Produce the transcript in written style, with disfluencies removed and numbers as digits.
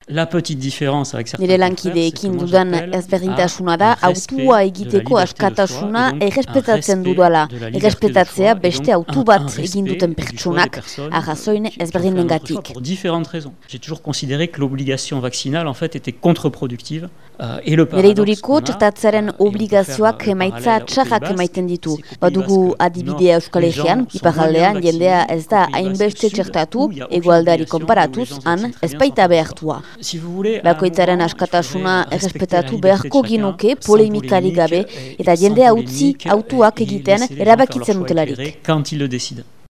La petite différence avec certains Nire lankideekin dudan ezberdintasuna da autua egiteko askatasuna errespetatzen dudala. Errespetatzea beste autu bat egin duten pertsonak arrazoin ezberdinengatik. Pour différentes raisons. J'ai toujours considéré que l'obligation vaccinale en fait était contre-productive et le Nire iduriko txertatzearen obligazioak emaitza txarrak emaiten ditu. Badugu adibidea Euskal Herrian, iparraldean jendea ez da hainbeste txertatu, egoaldari konparatuz, han ez baita behartua. Bakoitzaren askatasuna errespetatu beharko ginuke polemikari gabe eta jendea utzi autuak egiten erabakitzen dutelarik. Quand il le décide.